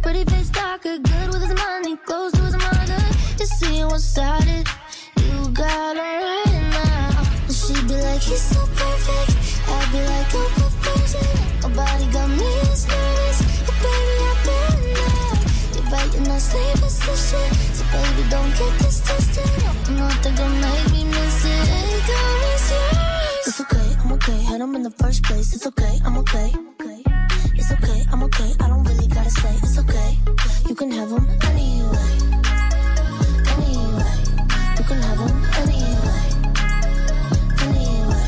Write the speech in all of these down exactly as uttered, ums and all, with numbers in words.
Pretty face darker, good with his money, close to his mother. Just seeing one sided. You got him right now. And she'd be like, he's so perfect. I'd be like, oh, proposing. Nobody got me as nervous. But baby, I've been there. You're right in that same position. So baby, don't get this twisted. Nothing gonna make me miss it. Hey, girl, it's yours. It's okay, I'm okay. Had him in the first place. It's okay, I'm okay. It's okay, I'm okay. I don't really gotta say it's okay. You can have him anyway. Anyway. You can have him anyway. Anyway.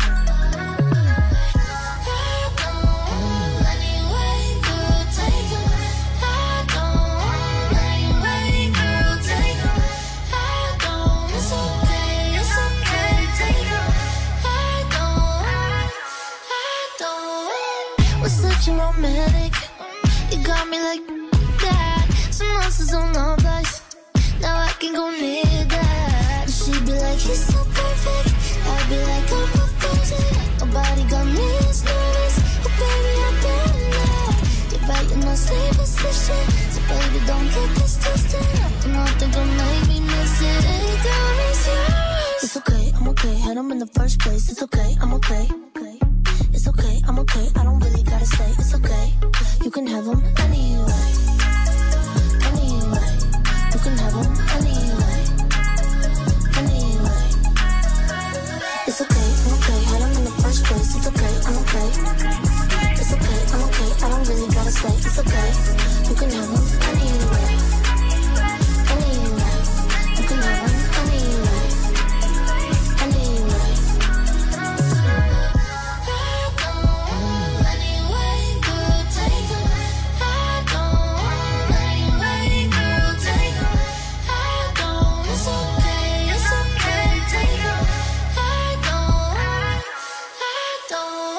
Anyway, girl, take him. I don't. Anyway, girl, take him. I don't. It's okay, it's okay. Take him. I don't. I don't. We're such a romantic. You got me like that. Some monsters on the place. Now I can go near that. She'd be like, he's so perfect. I'd be like, I'm proposing. Nobody got me as nervous. But baby, I've been there. You're right in the same position. So baby, don't get this twisted. Nothing gonna make me miss it. Hey, girl, it's yours. It's okay, I'm okay. Had him in the first place. It's okay, I'm okay. It's okay, I'm okay. I don't really gotta say it's okay. You can have him anyway. Anyway. You can have him anyway. Anyway. It's okay, I'm okay. Had him in the first place. It's okay, I'm okay. It's okay, I'm okay. I don't really gotta say it's okay. You can have him anyway. Anyway. You can have him anyway. Anyway. Anyway, girl, take him. I don't. Anyway, girl, take him. I don't. It's okay, it's okay. Take him. I don't. I don't.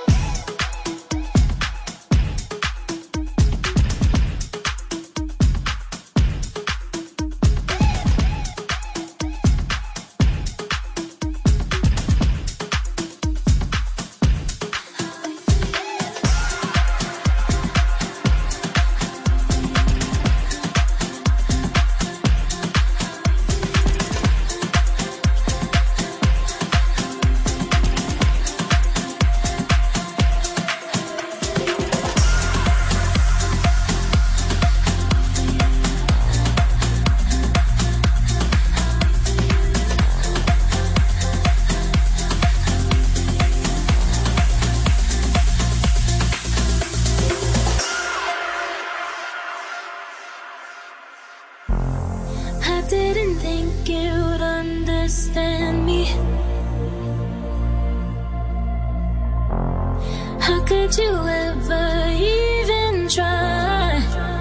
I didn't think you'd understand me. How could you ever even try?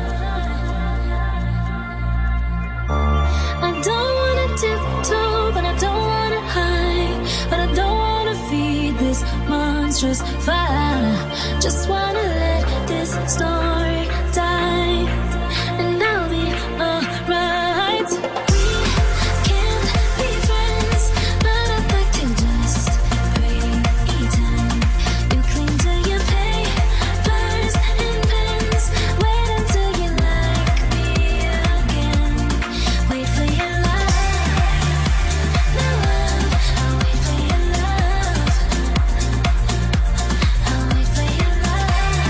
I don't wanna tiptoe, but I don't wanna hide. But I don't wanna feed this monstrous fire. Just wanna let this story die, and I'll be alright. We can't be friends, but I'd like to just pretend. You cling to your papers and pens. Wait until you like me again. Wait for your love, the love. I'll wait for your love. I'll wait for your love.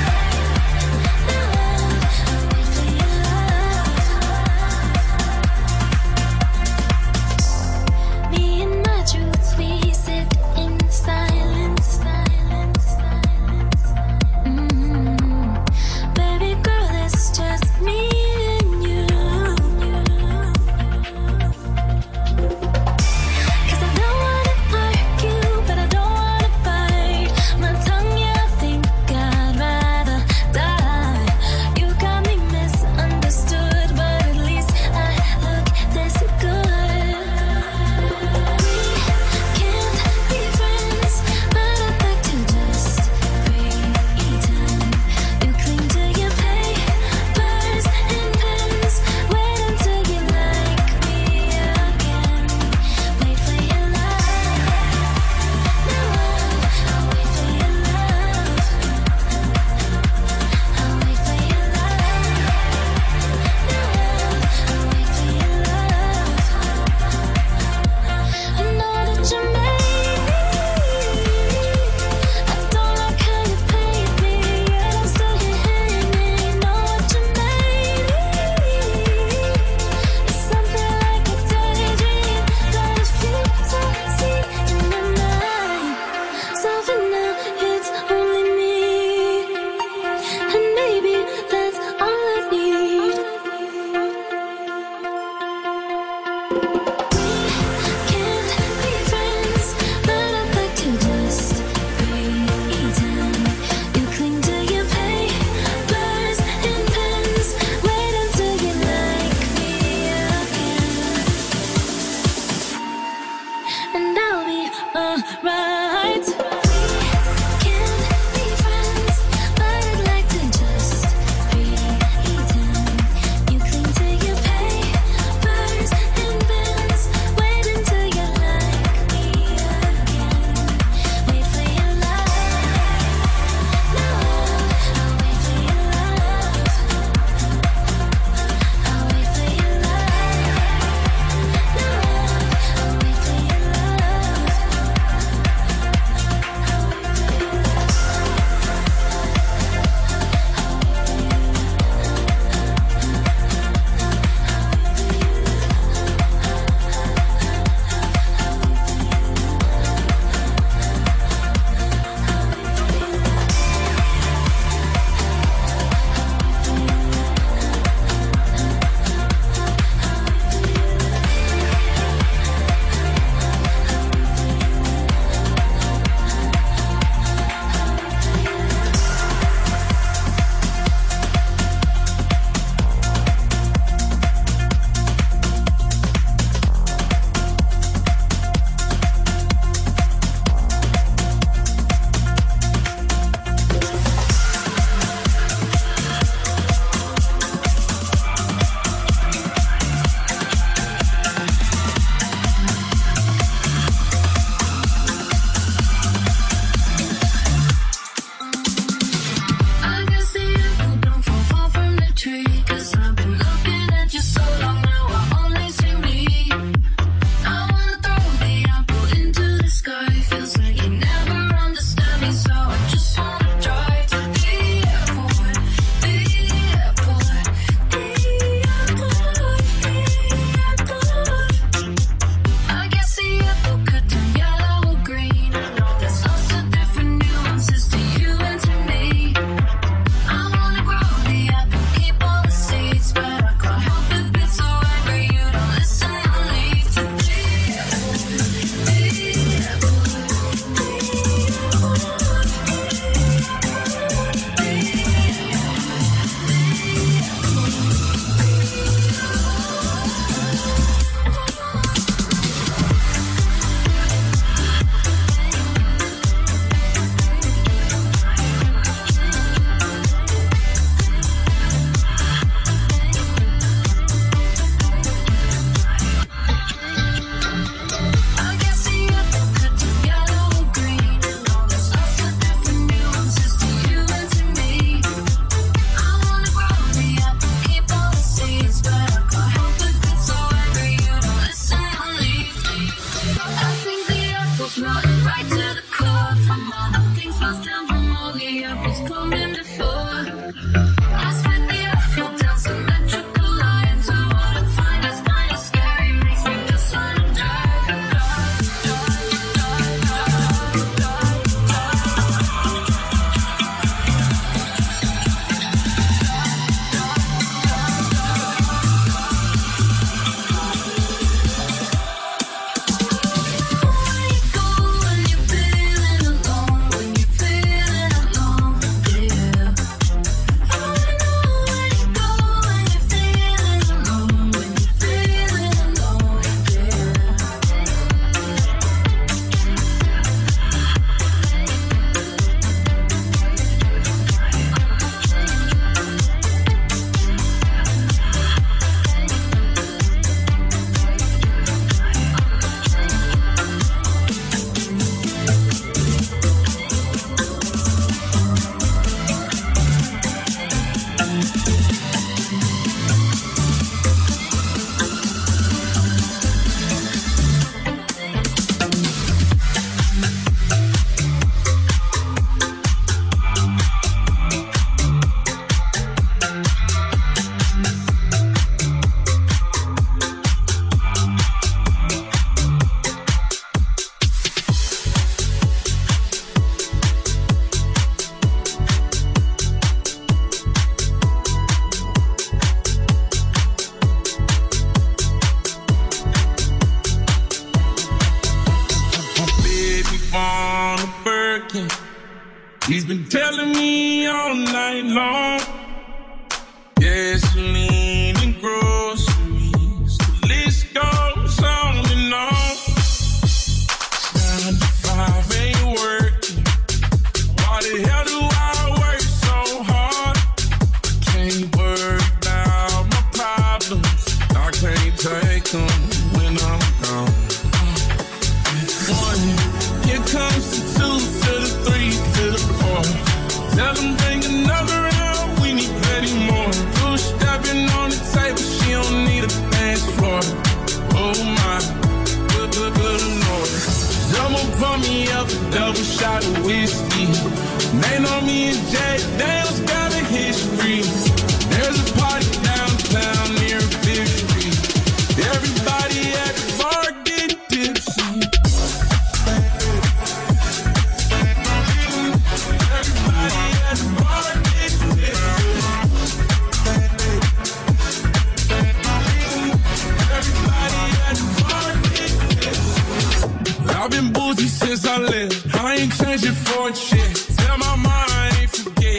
He's been telling me all night long. Gasoline and groceries, the list goes on and on. Nine to five ain't working. Why the hell do I work so hard? I can't worry about my problems. I can't take them when I'm gone. One, here comes the two to the three to the four. Tell them bring another round, we need plenty more. Two stepping on the table, she don't need a dance floor. Oh my, good, good, good Lord. Someone pour me up a double shot of whiskey. They know me and Jay Dale's got a history. There's a party downtown near Fifth Street. Everybody at the bar getting tipsy. I've been boozy since I left. I ain't changed it for a check. Tell my mind I ain't forget.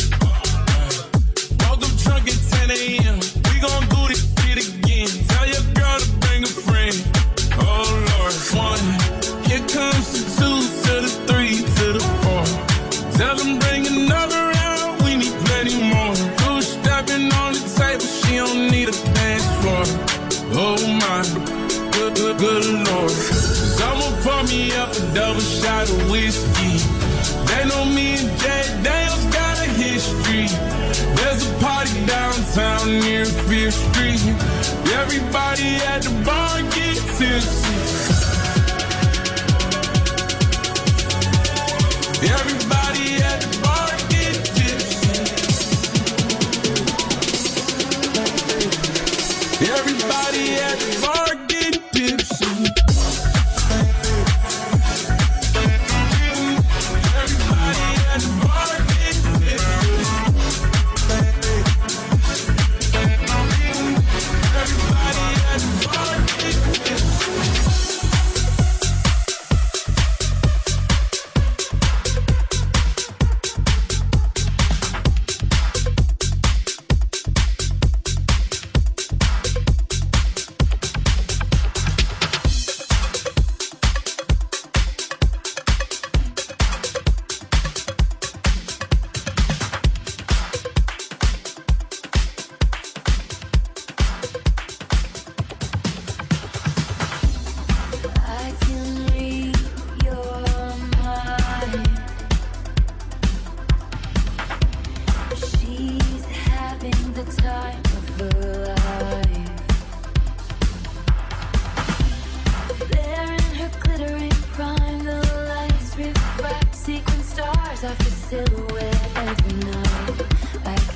Woke up drunk at ten a.m. We gon' do this shit again. Tell your girl to bring a friend. Oh Lord, one. Here comes the two to the three to the four. Tell them bring another round. We need plenty more. Two stepping on the table. She don't need a dance floor. Oh my, good, good, good Lord. Someone pour me up a double shot of whiskey. They know me and Jay Dale's got a history. There's a party downtown near Fifth Street. Everybody at the bar get tipsy. Everybody at the bar get tipsy. Everybody at the bar get tipsy. Silhouette every night. I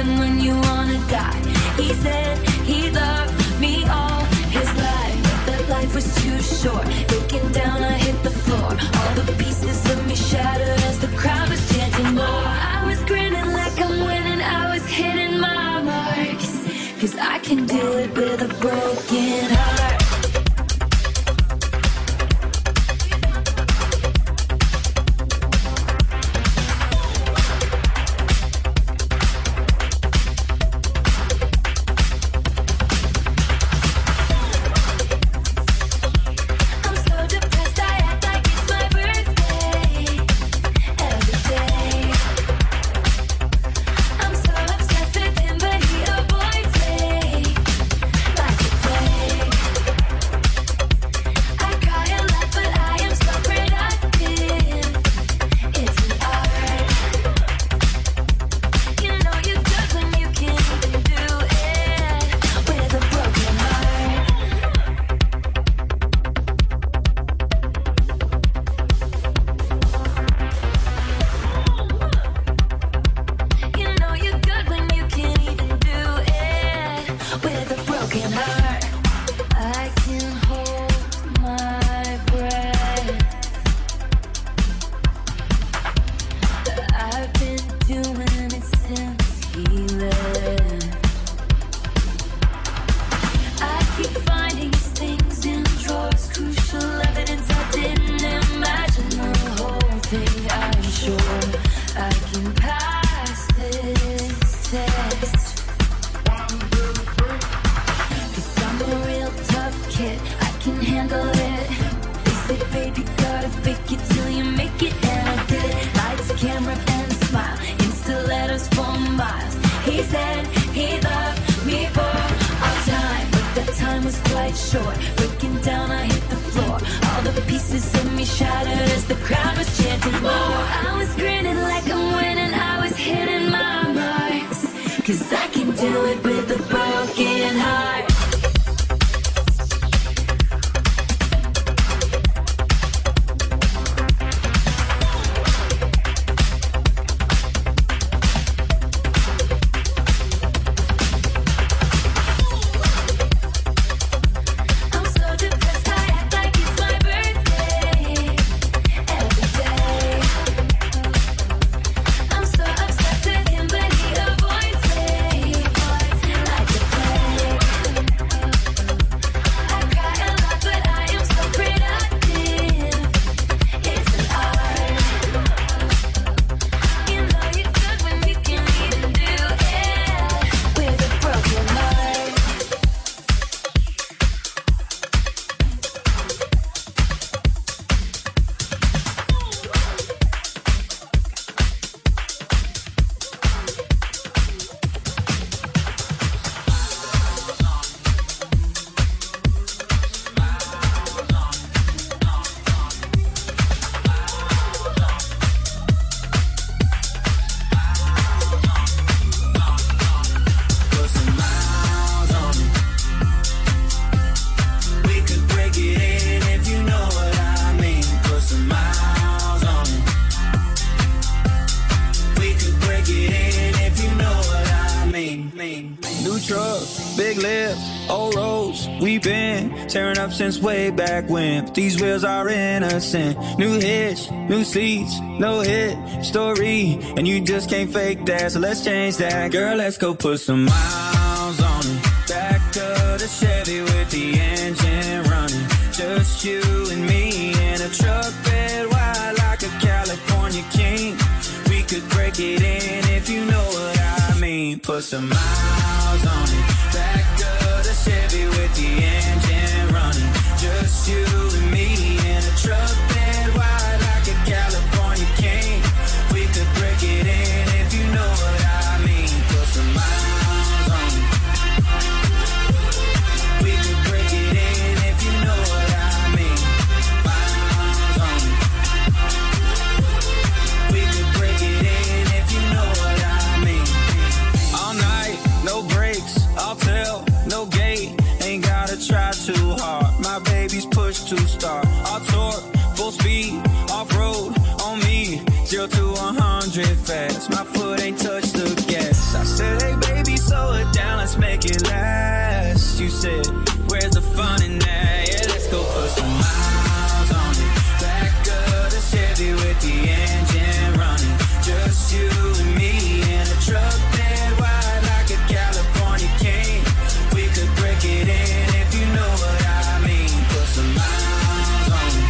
happen when you wanna die. He said he loved me all his life, but that life was too short. Breaking down, I hit the floor. All the pieces of me shattered as the crowd was chanting more. I was grinning like I'm winning, I was hitting my marks, 'cause I can do it with a broken heart. Tearing up since way back when, but these wheels are innocent. New hits, new seats, no hit story, and you just can't fake that, so let's change that. Girl, let's go put some miles on it. Back to the Chevy with the engine running. Just you and me in a truck bed wide like a California king. We could break it in if you know what I mean. Put some miles on it. Back to the Chevy with the engine running. Just you and me in a truck bed wide like a California king. We could break it in if you know what I mean. Put some miles on it. We could break it in if you know what I mean. Miles on it. We could break it in if you know what I mean. All night, no breaks, I'll tell, no gate. Ain't gotta try too hard. My baby's pushed to start. I'll torque, full said, where's the fun in that? Yeah, let's go put some miles on it. Back of the Chevy with the engine running. Just you and me in a truck bed wide like a California king. We could break it in if you know what I mean. Put some miles on it.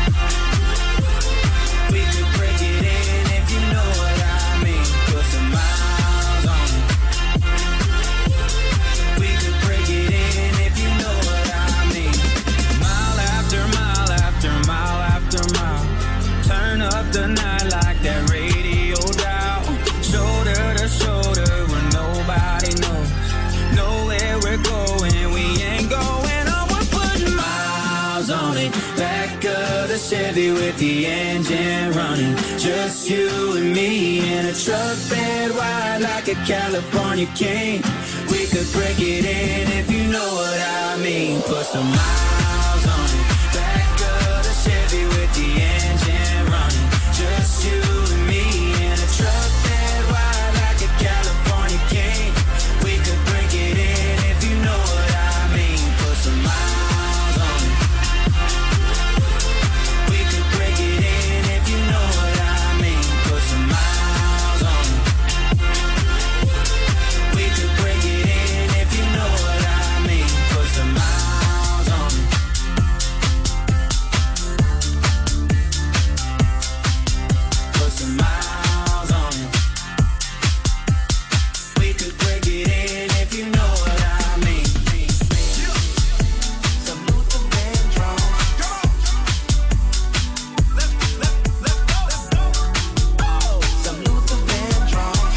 We could break it in if you know what I mean. Put some miles on it. We could break it in if you know what I mean. Mile after mile after mile after mile. Turn up the night like that radio dial. Shoulder to shoulder where nobody knows. Know where we're going, we ain't going on. We're putting miles on it. Back of the Chevy with the engine running. Just you and me in a truck bed wide like a California king. We could break it in if you know what I mean. Put some miles on it. Back of the Chevy with the engine running. Just you and me in a truck bed wide like a California king. We could break it in if you know what I mean. Put some miles on it. We could break it in if you know what I mean. Put some miles on it. We could break it in if you know what I mean. Put some miles on it. Put some miles on it. We could break it in if you know what I mean. Some Luther Vandross. Some Luther Vandross.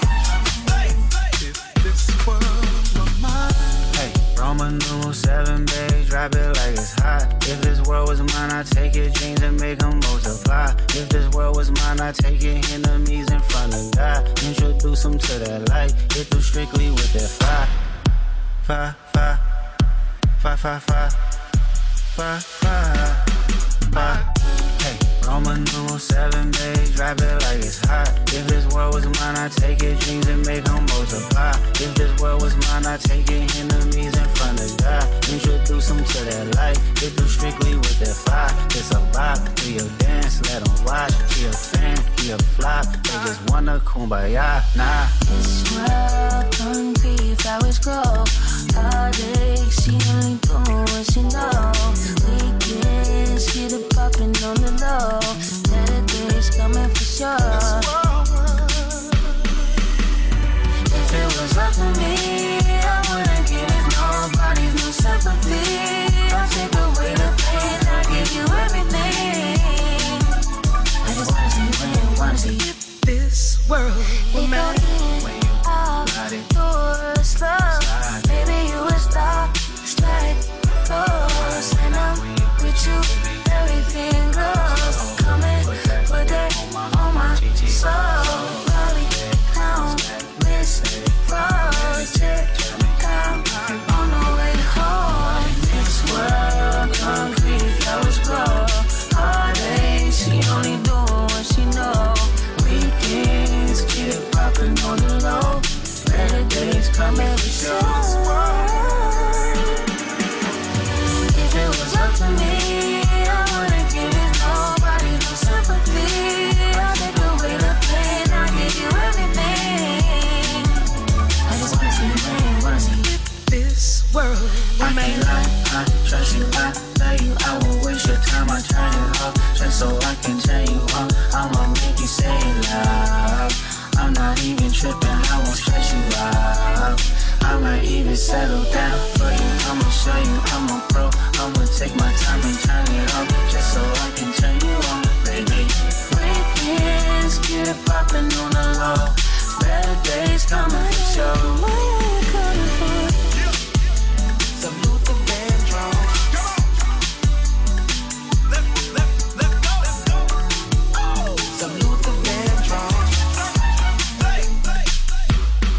Hey, Roman numeral seven, babe, drop it like it's hot. If this world was mine, I'd take your dreams and make them multiply. If this world was mine, I'd take your enemies in front of God. Introduce them to that light, hit them strictly with that fire. Fire, fire, fire, fire, fire, fire, fire, fire. Hey, Roman numeral seven, babe, drop it like it's hot. If this world was mine, I'd take your dreams and make them multiply. If this world was mine, I'd take your enemies in front of God. Introduce them to that light, hit them strictly with that fire. It's a vibe, do your dance, let them watch. Be a fan, be a flop, they just wanna kumbaya, nah. This world concrete, flowers grow. Heartache, she only doing what she know. Weekends, get it poppin' on the low. Better days coming for sure. If it was up to me, I wouldn't give nobody no sympathy. I'll take away the pain, I'll give you everything. I just wanna see you win, wanna see you. This world will matter. Outdoors love, baby, you a star, strike close, and I'm with you, everything goes. Coming, put that on my soul. Raleigh, Town, Miss Project, I'm on the way home. This world, concrete, flowers grow. Heartache, she only doing what she know. Weekends, get it poppin' on the low. Better days coming for sure. If it was up to me, I wouldn't give it nobody no sympathy. I'll take away the pain, I'll give you everything. I just wanna see you win, wanna see you. This world will I can't matter. lie, I trust you, I love you. I won't waste your time, I turn you up just so I can turn you up. I'ma make you say love. I'm not even tripping, I won't stress you out. I might even settle down for you. I'ma show you I'm a pro. I'ma take my time and turn it up just so I can turn you on, baby. Weekends, get it poppin' on the low. Better days coming for sure. What are you coming for? Some Luther Vandross. Some Luther Vandross.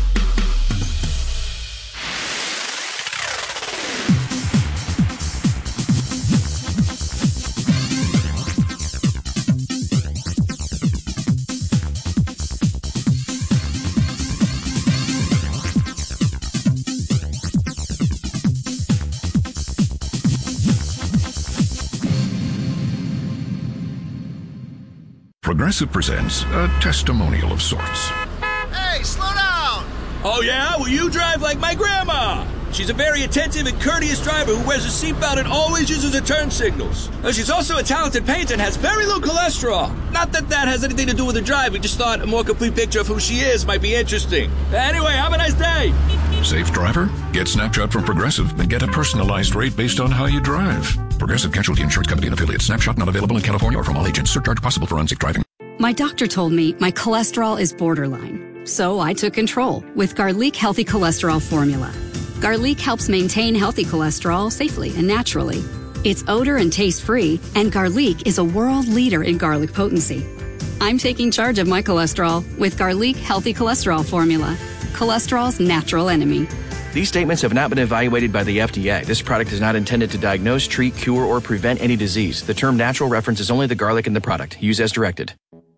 Progressive presents a testimonial of sorts. Hey, slow down! Oh, yeah? Well, you drive like my grandma. She's a very attentive and courteous driver who wears a seatbelt and always uses her turn signals. Now, she's also a talented painter and has very low cholesterol. Not that that has anything to do with her drive. We just thought a more complete picture of who she is might be interesting. Anyway, have a nice day. Safe driver? Get Snapshot from Progressive and get a personalized rate based on how you drive. Progressive Casualty Insurance Company and affiliates. Snapshot not available in California or from all agents. Surcharge possible for unsafe driving. My doctor told me my cholesterol is borderline, so I took control with Garlic Healthy Cholesterol Formula. Garlic helps maintain healthy cholesterol safely and naturally. It's odor and taste-free, and Garlic is a world leader in garlic potency. I'm taking charge of my cholesterol with Garlic Healthy Cholesterol Formula, cholesterol's natural enemy. These statements have not been evaluated by the F D A. This product is not intended to diagnose, treat, cure, or prevent any disease. The term natural references only the garlic in the product. Use as directed.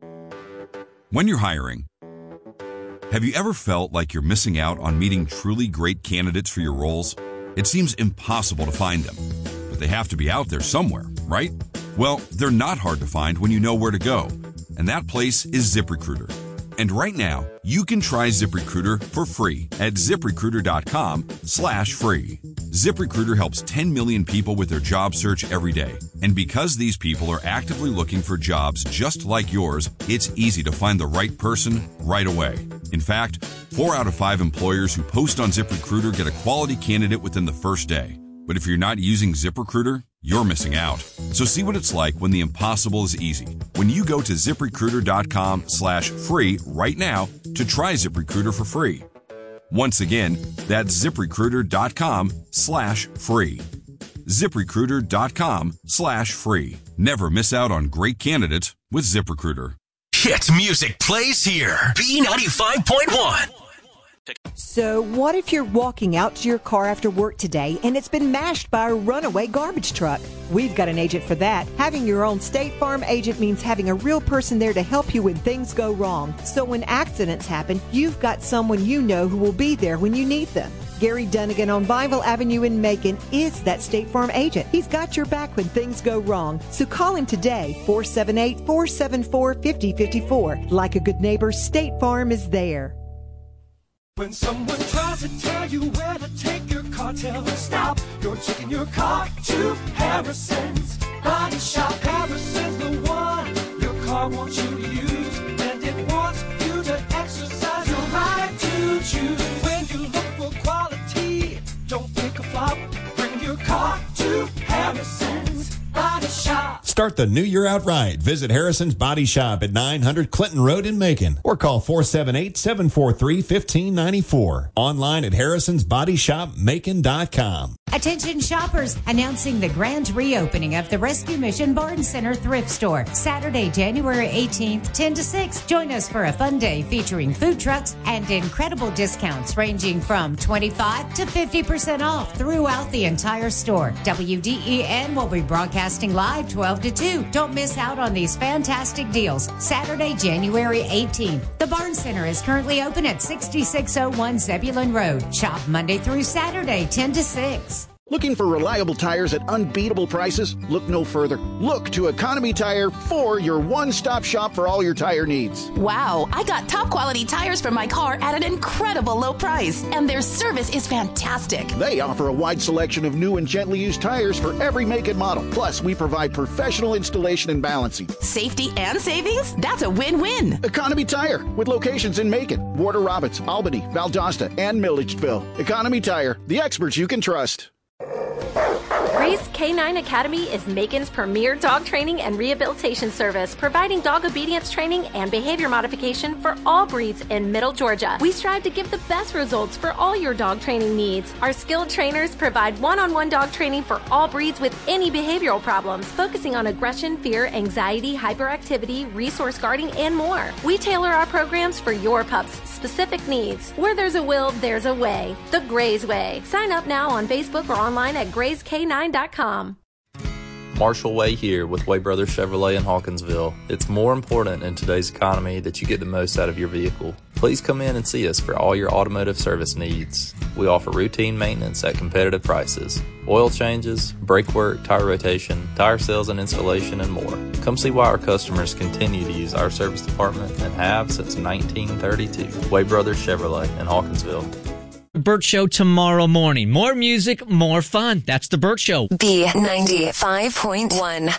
When you're hiring, have you ever felt like you're missing out on meeting truly great candidates for your roles? It seems impossible to find them, but they have to be out there somewhere, right? Well, they're not hard to find when you know where to go, and that place is ZipRecruiter. And right now, you can try ZipRecruiter for free at ZipRecruiter.com slash free. ZipRecruiter helps ten million people with their job search every day. And because these people are actively looking for jobs just like yours, it's easy to find the right person right away. In fact, four out of five employers who post on ZipRecruiter get a quality candidate within the first day. But if you're not using ZipRecruiter, you're missing out. So see what it's like when the impossible is easy. When you go to ZipRecruiter.com slash free right now to try ZipRecruiter for free. Once again, that's ZipRecruiter.com slash free. ZipRecruiter.com slash free. Never miss out on great candidates with ZipRecruiter. Hit music plays here. B ninety-five point one. So what if you're walking out to your car after work today and it's been mashed by a runaway garbage truck? We've got an agent for that. Having your own State Farm agent means having a real person there to help you when things go wrong. So when accidents happen, you've got someone you know who will be there when you need them. Gary Dunnigan on Bible Avenue in Macon is that State Farm agent. He's got your back when things go wrong. So call him today, four seven eight, four seven four, five zero five four. Like a good neighbor, State Farm is there. When someone tries to tell you where to take your car, tell them stop. You're taking your car to Harrison's Body Shop. Harrison's the one your car wants you to use, and it wants you to exercise your right to choose. When you look for quality, don't take a flop. Bring your car to Harrison's Body Shop. Start the new year out right. Visit Harrison's Body Shop at nine hundred Clinton Road in Macon or call four seven eight, seven four three, one five nine four. Online at harrisons body shop macon dot com. Attention shoppers, announcing the grand reopening of the Rescue Mission Barn Center Thrift Store, Saturday, January eighteenth, ten to six. Join us for a fun day featuring food trucks and incredible discounts ranging from twenty-five to fifty percent off throughout the entire store. W D E N will be broadcasting live twelve to two. Don't miss out on these fantastic deals. Saturday, January eighteenth. The Barn Center is currently open at sixty-six oh one Zebulon Road. Shop Monday through Saturday, ten to six. Looking for reliable tires at unbeatable prices? Look no further. Look to Economy Tire for your one-stop shop for all your tire needs. Wow, I got top quality tires for my car at an incredible low price, and their service is fantastic. They offer a wide selection of new and gently used tires for every make and model. Plus, we provide professional installation and balancing. Safety and savings? That's a win-win. Economy Tire, with locations in Macon, Warder Robins, Albany, Valdosta, and Milledgeville. Economy Tire, the experts you can trust. Grace K nine Academy is Macon's premier dog training and rehabilitation service, providing dog obedience training and behavior modification for all breeds in Middle Georgia. We strive to give the best results for all your dog training needs. Our skilled trainers provide one-on-one dog training for all breeds with any behavioral problems, focusing on aggression, fear, anxiety, hyperactivity, resource guarding, and more. We tailor our programs for your pup's specific needs. Where there's a will, there's a way. The Grays Way. Sign up now on Facebook or online at grays k nine dot com. Marshall Way here with Way Brothers Chevrolet in Hawkinsville. It's more important in today's economy that you get the most out of your vehicle. Please come in and see us for all your automotive service needs. We offer routine maintenance at competitive prices, oil changes, brake work, tire rotation, tire sales and installation, and more. Come see why our customers continue to use our service department and have since nineteen thirty-two. Way Brothers Chevrolet in Hawkinsville. Burt Show tomorrow morning. More music, more fun. That's the Burt Show. B ninety-five point one.